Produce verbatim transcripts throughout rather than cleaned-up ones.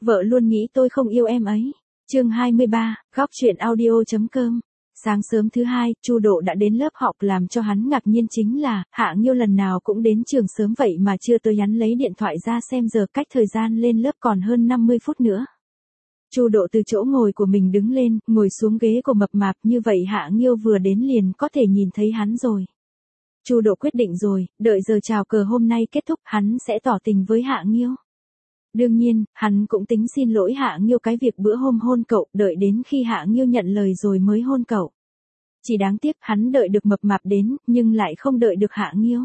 Vợ luôn nghĩ tôi không yêu em ấy. Chương hai mươi ba, góc truyện audio.com. Sáng sớm thứ hai, Chu Độ đã đến lớp học. Làm cho hắn ngạc nhiên chính là, Hạ Nghiêu lần nào cũng đến trường sớm vậy mà chưa tới. Hắn lấy điện thoại ra xem giờ, cách thời gian lên lớp còn hơn năm mươi phút nữa. Chu Độ từ chỗ ngồi của mình đứng lên, ngồi xuống ghế của mập mạp, như vậy Hạ Nghiêu vừa đến liền có thể nhìn thấy hắn rồi. Chu Độ quyết định rồi, đợi giờ chào cờ hôm nay kết thúc, hắn sẽ tỏ tình với Hạ Nghiêu. Đương nhiên, hắn cũng tính xin lỗi Hạ Nghiêu cái việc bữa hôm hôn cậu, đợi đến khi Hạ Nghiêu nhận lời rồi mới hôn cậu. Chỉ đáng tiếc hắn đợi được mập mạp đến, nhưng lại không đợi được Hạ Nghiêu.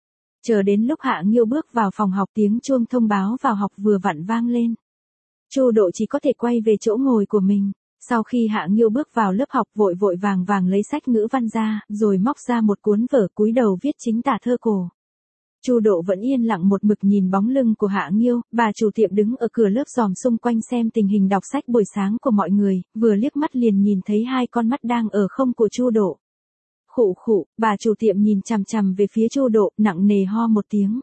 Chờ đến lúc Hạ Nghiêu bước vào phòng học, tiếng chuông thông báo vào học vừa vặn vang lên. Chu Độ chỉ có thể quay về chỗ ngồi của mình. Sau khi Hạ Nghiêu bước vào lớp học, vội vội vàng vàng lấy sách ngữ văn ra, rồi móc ra một cuốn vở, cúi đầu viết chính tả thơ cổ. Chu Độ vẫn yên lặng một mực nhìn bóng lưng của Hạ Nghiêu. Bà chủ tiệm đứng ở cửa lớp dòm xung quanh xem tình hình đọc sách buổi sáng của mọi người, vừa liếc mắt liền nhìn thấy hai con mắt đang ở không của Chu Độ. Khụ khụ, bà chủ tiệm nhìn chằm chằm về phía Chu Độ, nặng nề ho một tiếng.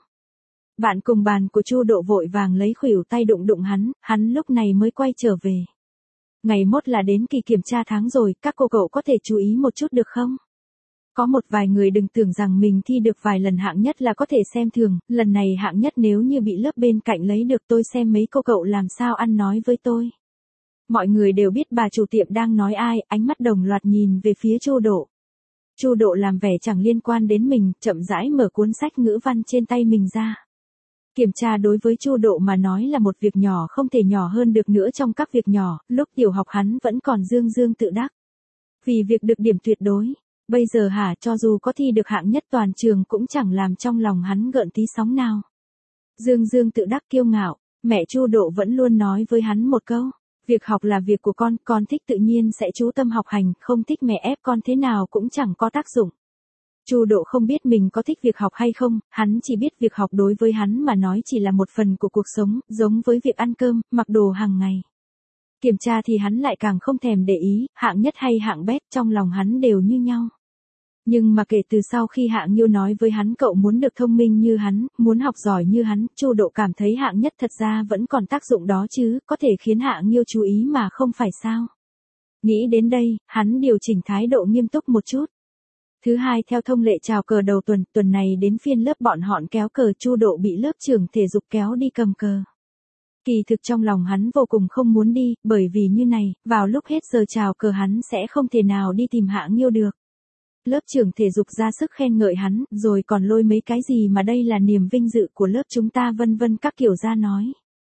Bạn cùng bàn của Chu Độ vội vàng lấy khuỷu tay đụng đụng hắn, hắn lúc này mới quay trở về. Ngày mốt là đến kỳ kiểm tra tháng rồi, các cô cậu có thể chú ý một chút được không? Có một vài người đừng tưởng rằng mình thi được vài lần hạng nhất là có thể xem thường, lần này hạng nhất nếu như bị lớp bên cạnh lấy được, tôi xem mấy cô cậu làm sao ăn nói với tôi. Mọi người đều biết bà chủ tiệm đang nói ai, ánh mắt đồng loạt nhìn về phía Chu Độ. Chu Độ làm vẻ chẳng liên quan đến mình, chậm rãi mở cuốn sách ngữ văn trên tay mình ra. Kiểm tra đối với Chu Độ mà nói là một việc nhỏ, không thể nhỏ hơn được nữa trong các việc nhỏ. Lúc tiểu học hắn vẫn còn dương dương tự đắc vì việc được điểm tuyệt đối. Bây giờ hả, cho dù có thi được hạng nhất toàn trường cũng chẳng làm trong lòng hắn gợn tí sóng nào. Dương dương tự đắc kiêu ngạo, mẹ Chu Độ vẫn luôn nói với hắn một câu, việc học là việc của con, con thích tự nhiên sẽ chú tâm học hành, không thích mẹ ép con thế nào cũng chẳng có tác dụng. Chu Độ không biết mình có thích việc học hay không, hắn chỉ biết việc học đối với hắn mà nói chỉ là một phần của cuộc sống, giống với việc ăn cơm, mặc đồ hàng ngày. Kiểm tra thì hắn lại càng không thèm để ý, hạng nhất hay hạng bét, trong lòng hắn đều như nhau. Nhưng mà kể từ sau khi Hạ Nghiêu nói với hắn cậu muốn được thông minh như hắn, muốn học giỏi như hắn, Chu Độ cảm thấy hạng nhất thật ra vẫn còn tác dụng đó chứ, có thể khiến Hạ Nghiêu chú ý mà không phải sao. Nghĩ đến đây, hắn điều chỉnh thái độ nghiêm túc một chút. Thứ hai, theo thông lệ chào cờ đầu tuần, tuần này đến phiên lớp bọn họ kéo cờ, Chu Độ bị lớp trưởng thể dục kéo đi cầm cờ. Kỳ thực trong lòng hắn vô cùng không muốn đi, bởi vì như này, vào lúc hết giờ chào cờ hắn sẽ không thể nào đi tìm Hạ Nghiêu được. Lớp trưởng thể dục ra sức khen ngợi hắn, rồi còn lôi mấy cái gì mà đây là niềm vinh dự của lớp chúng ta vân vân các kiểu ra nói.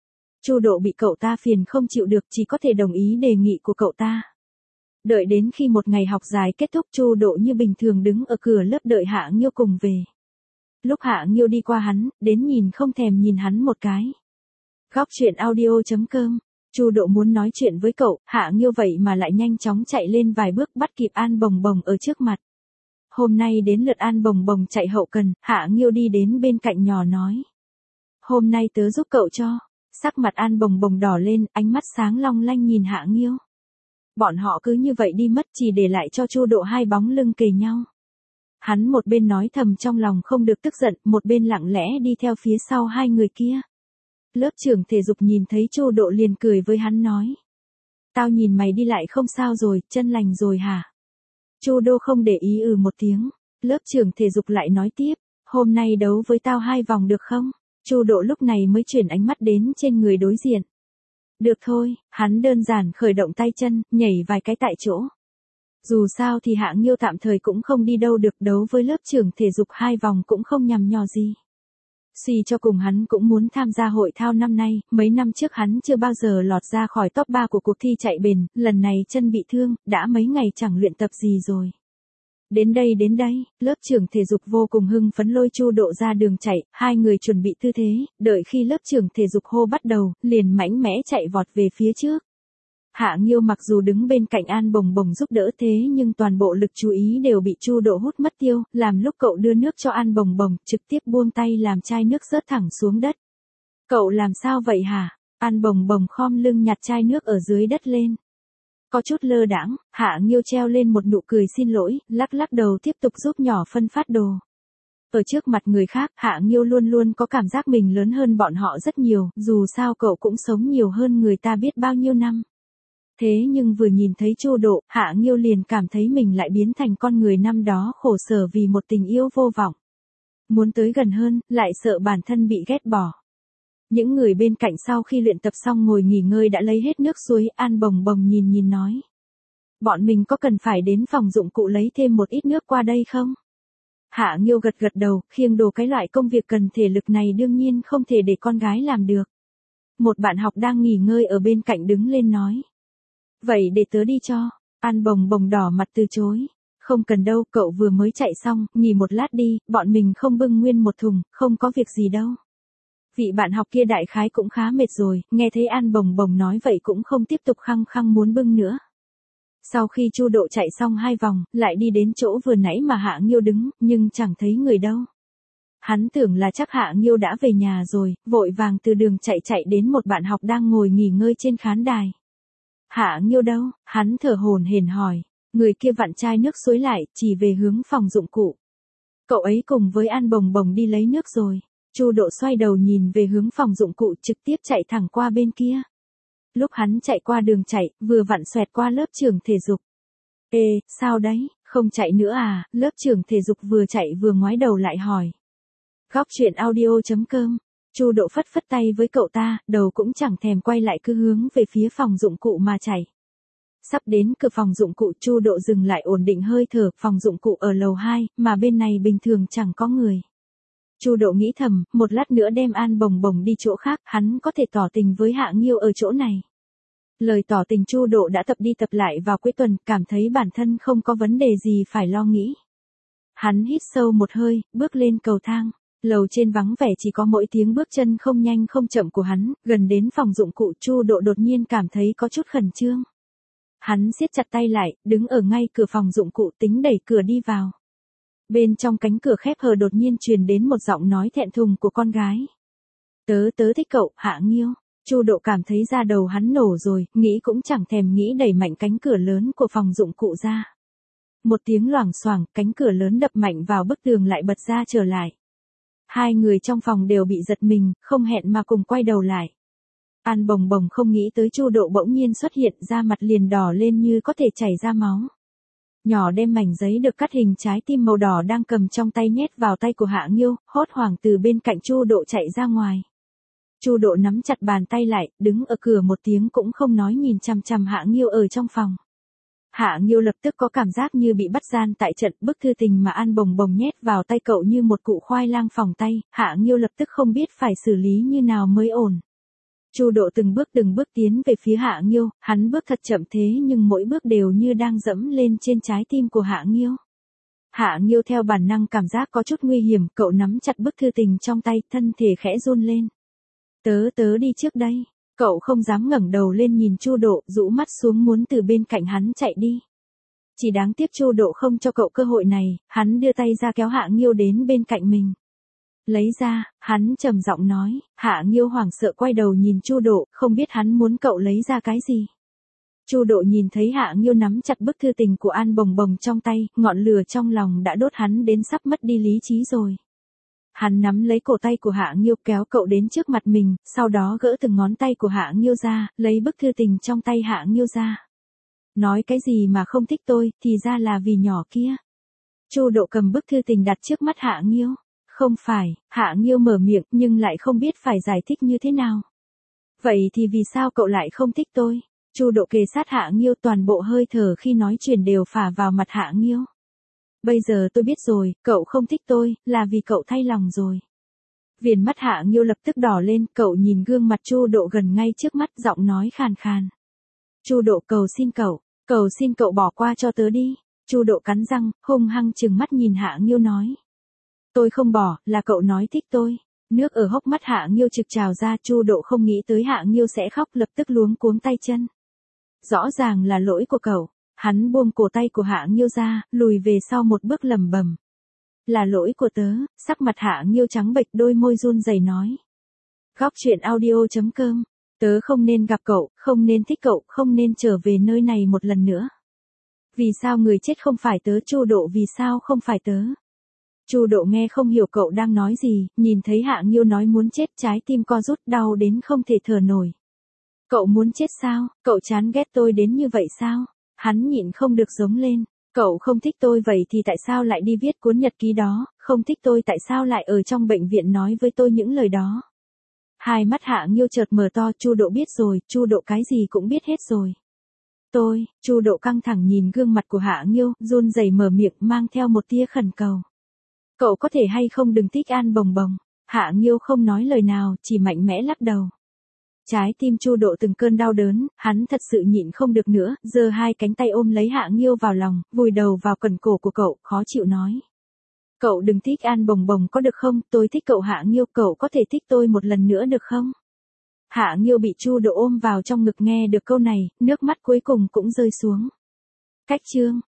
Chu Độ bị cậu ta phiền không chịu được, chỉ có thể đồng ý đề nghị của cậu ta. Đợi đến khi một ngày học dài kết thúc, Chu Độ như bình thường đứng ở cửa lớp đợi Hạ Nghiêu cùng về. Lúc Hạ Nghiêu đi qua hắn, đến nhìn không thèm nhìn hắn một cái. Góc truyện audio.com. Chu Độ muốn nói chuyện với cậu, Hạ Nghiêu vậy mà lại nhanh chóng chạy lên vài bước bắt kịp An Bồng Bồng ở trước mặt. Hôm nay đến lượt An Bồng Bồng chạy hậu cần, Hạ Nghiêu đi đến bên cạnh nhỏ nói. Hôm nay tớ giúp cậu cho. Sắc mặt An Bồng Bồng đỏ lên, ánh mắt sáng long lanh nhìn Hạ Nghiêu. Bọn họ cứ như vậy đi mất, chỉ để lại cho Chu Độ hai bóng lưng kề nhau. Hắn một bên nói thầm trong lòng không được tức giận, một bên lặng lẽ đi theo phía sau hai người kia. Lớp trưởng thể dục nhìn thấy Chu Độ liền cười với hắn nói. Tao nhìn mày đi lại không sao rồi, chân lành rồi hả? Chu Độ không để ý ừ một tiếng. Lớp trưởng thể dục lại nói tiếp, hôm nay đấu với tao hai vòng được không? Chu Độ lúc này mới chuyển ánh mắt đến trên người đối diện. Được thôi, hắn đơn giản khởi động tay chân, nhảy vài cái tại chỗ. Dù sao thì Hạ Nghiêu tạm thời cũng không đi đâu được, đấu với lớp trưởng thể dục hai vòng cũng không nhằm nhò gì. Suy cho cùng hắn cũng muốn tham gia hội thao năm nay, mấy năm trước hắn chưa bao giờ lọt ra khỏi top ba của cuộc thi chạy bền, lần này chân bị thương, đã mấy ngày chẳng luyện tập gì rồi. Đến đây đến đây, lớp trưởng thể dục vô cùng hưng phấn lôi Chu Độ ra đường chạy, hai người chuẩn bị tư thế, đợi khi lớp trưởng thể dục hô bắt đầu, liền mãnh mẽ chạy vọt về phía trước. Hạ Nghiêu mặc dù đứng bên cạnh An Bồng Bồng giúp đỡ thế nhưng toàn bộ lực chú ý đều bị Chu Độ hút mất tiêu, làm lúc cậu đưa nước cho An Bồng Bồng, trực tiếp buông tay làm chai nước rớt thẳng xuống đất. Cậu làm sao vậy hả? An Bồng Bồng khom lưng nhặt chai nước ở dưới đất lên. Có chút lơ đãng, Hạ Nghiêu treo lên một nụ cười xin lỗi, lắc lắc đầu tiếp tục giúp nhỏ phân phát đồ. Ở trước mặt người khác, Hạ Nghiêu luôn luôn có cảm giác mình lớn hơn bọn họ rất nhiều, dù sao cậu cũng sống nhiều hơn người ta biết bao nhiêu năm. Thế nhưng vừa nhìn thấy Chu Độ, Hạ Nghiêu liền cảm thấy mình lại biến thành con người năm đó khổ sở vì một tình yêu vô vọng. Muốn tới gần hơn, lại sợ bản thân bị ghét bỏ. Những người bên cạnh sau khi luyện tập xong ngồi nghỉ ngơi đã lấy hết nước suối, An Bồng Bồng nhìn nhìn nói. Bọn mình có cần phải đến phòng dụng cụ lấy thêm một ít nước qua đây không? Hạ Nghiêu gật gật đầu, khiêng đồ cái loại công việc cần thể lực này đương nhiên không thể để con gái làm được. Một bạn học đang nghỉ ngơi ở bên cạnh đứng lên nói. Vậy để tớ đi cho. An Bồng Bồng đỏ mặt từ chối. Không cần đâu, cậu vừa mới chạy xong, nghỉ một lát đi, bọn mình không bưng nguyên một thùng, không có việc gì đâu. Vị bạn học kia đại khái cũng khá mệt rồi, nghe thấy An Bồng Bồng nói vậy cũng không tiếp tục khăng khăng muốn bưng nữa. Sau khi Chu Độ chạy xong hai vòng, lại đi đến chỗ vừa nãy mà Hạ Nghiêu đứng, nhưng chẳng thấy người đâu. Hắn tưởng là chắc Hạ Nghiêu đã về nhà rồi, vội vàng từ đường chạy chạy đến một bạn học đang ngồi nghỉ ngơi trên khán đài. Hạ Nghiêu đâu? Hắn thở hổn hển hỏi. Người kia vặn chai nước suối lại, chỉ về hướng phòng dụng cụ. Cậu ấy cùng với An Bồng Bồng đi lấy nước rồi. Chu Độ xoay đầu nhìn về hướng phòng dụng cụ trực tiếp chạy thẳng qua bên kia. Lúc hắn chạy qua đường chạy, vừa vặn xoẹt qua lớp trưởng thể dục. Ê, sao đấy, không chạy nữa à? Lớp trưởng thể dục vừa chạy vừa ngoái đầu lại hỏi. Góc chuyện audio chấm com. Chu Độ phất phất tay với cậu ta, đầu cũng chẳng thèm quay lại cứ hướng về phía phòng dụng cụ mà chạy. Sắp đến cửa phòng dụng cụ, Chu Độ dừng lại ổn định hơi thở, phòng dụng cụ ở lầu hai, mà bên này bình thường chẳng có người. Chu Độ nghĩ thầm, một lát nữa đem An Bồng Bồng đi chỗ khác, hắn có thể tỏ tình với Hạ Nghiêu ở chỗ này. Lời tỏ tình Chu Độ đã tập đi tập lại vào cuối tuần, cảm thấy bản thân không có vấn đề gì phải lo nghĩ. Hắn hít sâu một hơi, bước lên cầu thang. Lầu trên vắng vẻ chỉ có mỗi tiếng bước chân không nhanh không chậm của hắn, gần đến phòng dụng cụ Chu Độ đột nhiên cảm thấy có chút khẩn trương. Hắn siết chặt tay lại, đứng ở ngay cửa phòng dụng cụ tính đẩy cửa đi vào. Bên trong cánh cửa khép hờ đột nhiên truyền đến một giọng nói thẹn thùng của con gái. Tớ tớ thích cậu, Hạ Nghiêu. Chu Độ cảm thấy da đầu hắn nổ rồi, nghĩ cũng chẳng thèm nghĩ đẩy mạnh cánh cửa lớn của phòng dụng cụ ra. Một tiếng loảng xoảng, cánh cửa lớn đập mạnh vào bức tường lại bật ra trở lại. Hai người trong phòng đều bị giật mình, không hẹn mà cùng quay đầu lại. An Bồng Bồng không nghĩ tới Chu Độ bỗng nhiên xuất hiện, da mặt liền đỏ lên như có thể chảy ra máu. Nhỏ đem mảnh giấy được cắt hình trái tim màu đỏ đang cầm trong tay nhét vào tay của Hạ Nghiêu, hốt hoảng từ bên cạnh Chu Độ chạy ra ngoài. Chu Độ nắm chặt bàn tay lại, đứng ở cửa một tiếng cũng không nói nhìn chằm chằm Hạ Nghiêu ở trong phòng. Hạ Nghiêu lập tức có cảm giác như bị bắt gian tại trận, bức thư tình mà An Bồng Bồng nhét vào tay cậu như một cụ khoai lang phỏng tay, Hạ Nghiêu lập tức không biết phải xử lý như nào mới ổn. Chu Độ từng bước từng bước tiến về phía Hạ Nghiêu, hắn bước thật chậm thế nhưng mỗi bước đều như đang dẫm lên trên trái tim của Hạ Nghiêu. Hạ Nghiêu theo bản năng cảm giác có chút nguy hiểm, cậu nắm chặt bức thư tình trong tay, thân thể khẽ run lên. Tớ tớ đi trước đây. Cậu không dám ngẩng đầu lên nhìn Chu Độ, rũ mắt xuống muốn từ bên cạnh hắn chạy đi. Chỉ đáng tiếc Chu Độ không cho cậu cơ hội này, hắn đưa tay ra kéo Hạ Nghiêu đến bên cạnh mình. Lấy ra, hắn trầm giọng nói, Hạ Nghiêu hoảng sợ quay đầu nhìn Chu Độ, không biết hắn muốn cậu lấy ra cái gì. Chu Độ nhìn thấy Hạ Nghiêu nắm chặt bức thư tình của An Bồng Bồng trong tay, ngọn lửa trong lòng đã đốt hắn đến sắp mất đi lý trí rồi. Hắn nắm lấy cổ tay của Hạ Nghiêu kéo cậu đến trước mặt mình, sau đó gỡ từng ngón tay của Hạ Nghiêu ra, lấy bức thư tình trong tay Hạ Nghiêu ra. Nói cái gì mà không thích tôi, thì ra là vì nhỏ kia. Chu Độ cầm bức thư tình đặt trước mắt Hạ Nghiêu. Không phải, Hạ Nghiêu mở miệng nhưng lại không biết phải giải thích như thế nào. Vậy thì vì sao cậu lại không thích tôi? Chu Độ kề sát Hạ Nghiêu, toàn bộ hơi thở khi nói chuyện đều phả vào mặt Hạ Nghiêu. Bây giờ tôi biết rồi, cậu không thích tôi, là vì cậu thay lòng rồi. Viền mắt Hạ Nghiêu lập tức đỏ lên, cậu nhìn gương mặt Chu Độ gần ngay trước mắt, giọng nói khàn khàn. Chu Độ cầu xin cậu, cầu xin cậu bỏ qua cho tớ đi. Chu Độ cắn răng, hung hăng trừng mắt nhìn Hạ Nghiêu nói. Tôi không bỏ, là cậu nói thích tôi. Nước ở hốc mắt Hạ Nghiêu trực trào ra, Chu Độ không nghĩ tới Hạ Nghiêu sẽ khóc, lập tức luống cuống tay chân. Rõ ràng là lỗi của cậu. Hắn buông cổ tay của Hạ Nghiêu ra, lùi về sau một bước lẩm bẩm. Là lỗi của tớ. Sắc mặt Hạ Nghiêu trắng bệch, đôi môi run rẩy nói. Góc chuyện audio chấm com. Tớ không nên gặp cậu, không nên thích cậu, không nên trở về nơi này một lần nữa. Vì sao người chết không phải tớ? Chu Độ vì sao không phải tớ? Chu Độ nghe không hiểu cậu đang nói gì, nhìn thấy Hạ Nghiêu nói muốn chết, trái tim co rút đau đến không thể thở nổi. Cậu muốn chết sao? Cậu chán ghét tôi đến như vậy sao? Hắn nhịn không được giống lên. Cậu không thích tôi vậy thì tại sao lại đi viết cuốn nhật ký đó, không thích tôi tại sao lại ở trong bệnh viện nói với tôi những lời đó? Hai mắt Hạ Nghiêu chợt mở to, Chu Độ biết rồi, Chu Độ cái gì cũng biết hết rồi. Tôi, Chu Độ căng thẳng nhìn gương mặt của Hạ Nghiêu, run rẩy mở miệng mang theo một tia khẩn cầu. Cậu có thể hay không đừng thích An Bồng Bồng. Hạ Nghiêu không nói lời nào, chỉ mạnh mẽ lắc đầu. Trái tim Chu Độ từng cơn đau đớn, hắn thật sự nhịn không được nữa, giơ hai cánh tay ôm lấy Hạ Nghiêu vào lòng, vùi đầu vào cần cổ của cậu, khó chịu nói. Cậu đừng thích An Bồng Bồng có được không, tôi thích cậu Hạ Nghiêu, cậu có thể thích tôi một lần nữa được không? Hạ Nghiêu bị Chu Độ ôm vào trong ngực nghe được câu này, nước mắt cuối cùng cũng rơi xuống. Cách chương